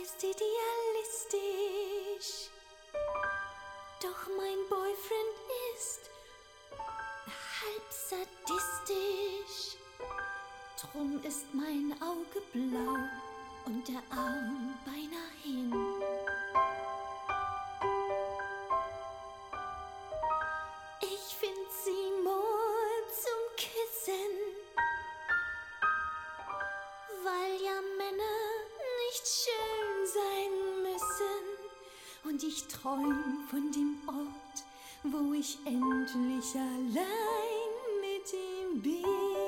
ist idealistisch. Doch mein Boyfriend ist halb sadistisch. Drum ist mein Auge blau und der Arm beinahe hin. Ich find Simon zum Kissen, weil ja Männer nicht schön sein müssen. Und ich träum von dem Ort, wo ich endlich allein mit ihm bin.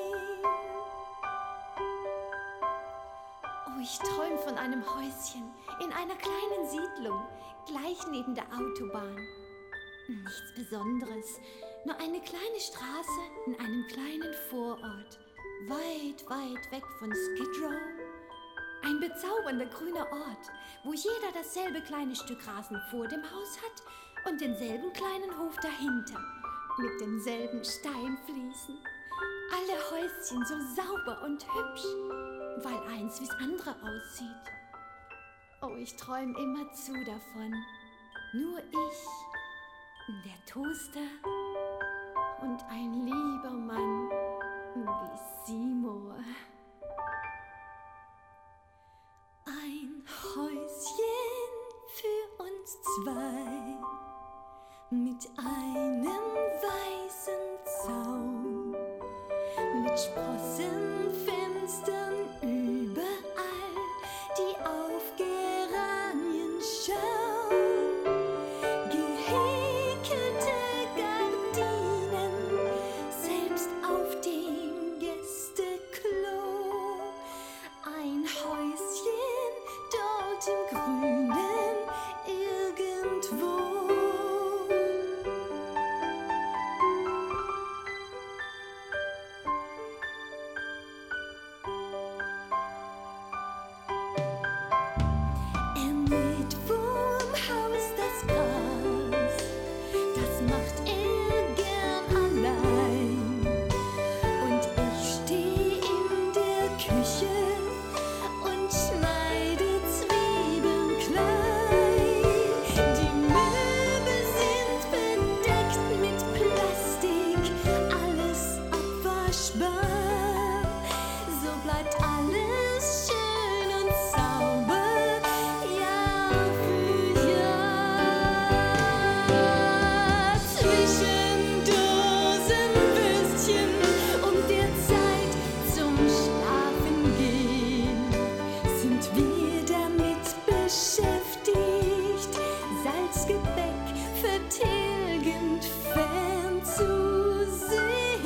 Oh, ich träum von einem Häuschen in einer kleinen Siedlung, gleich neben der Autobahn. Nichts Besonderes, nur eine kleine Straße in einem kleinen Vorort, weit, weit weg von Skid Row. Ein bezaubernder grüner Ort, wo jeder dasselbe kleine Stück Rasen vor dem Haus hat und denselben kleinen Hof dahinter, mit denselben Steinfliesen. Alle Häuschen so sauber und hübsch, weil eins wie's andere aussieht. Oh, ich träum immerzu davon. Nur ich, der Toaster und ein lieber Mann wie Seymour. Ein Häuschen für uns zwei mit einem weißen Zaun, mit Sprossenfenstern überall, die auf Geranien schauen, gehäkelte Gardinen, selbst auf dem Gästeklo. Ein Häuschen dort im Grünen irgendwo. Er mäht vorm Haus das Gras, das macht er gern allein. Und ich steh in der Küche und schneide Zwiebeln klein. Die Möbel sind bedeckt mit Plastik, alles abwaschbar. So bleibt alles schön und sauber, Jahr für Jahr. Zwischen Dosenwürstchen und der Zeit zum Schlafengehen sind wir damit beschäftigt, Salzgebäck vertilgend fernzusehen.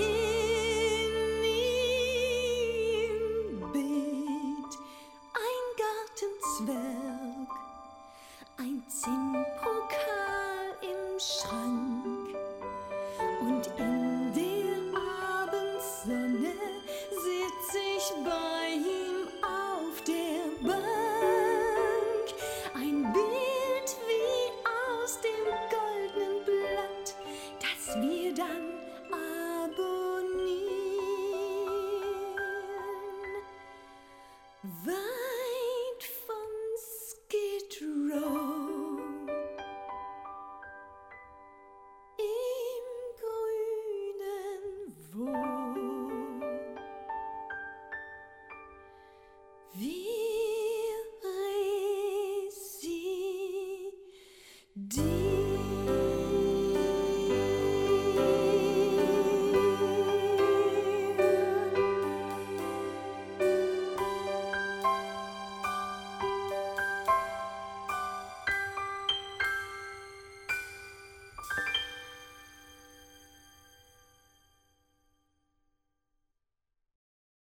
Im Beet ein Gartenzwerg, ein Zinnpokal im Schrank. Und in der Abendsonne sitz ich bei ihm auf der Bank. Ein Bild wie aus dem goldenen Blatt, das wir dann abonnieren.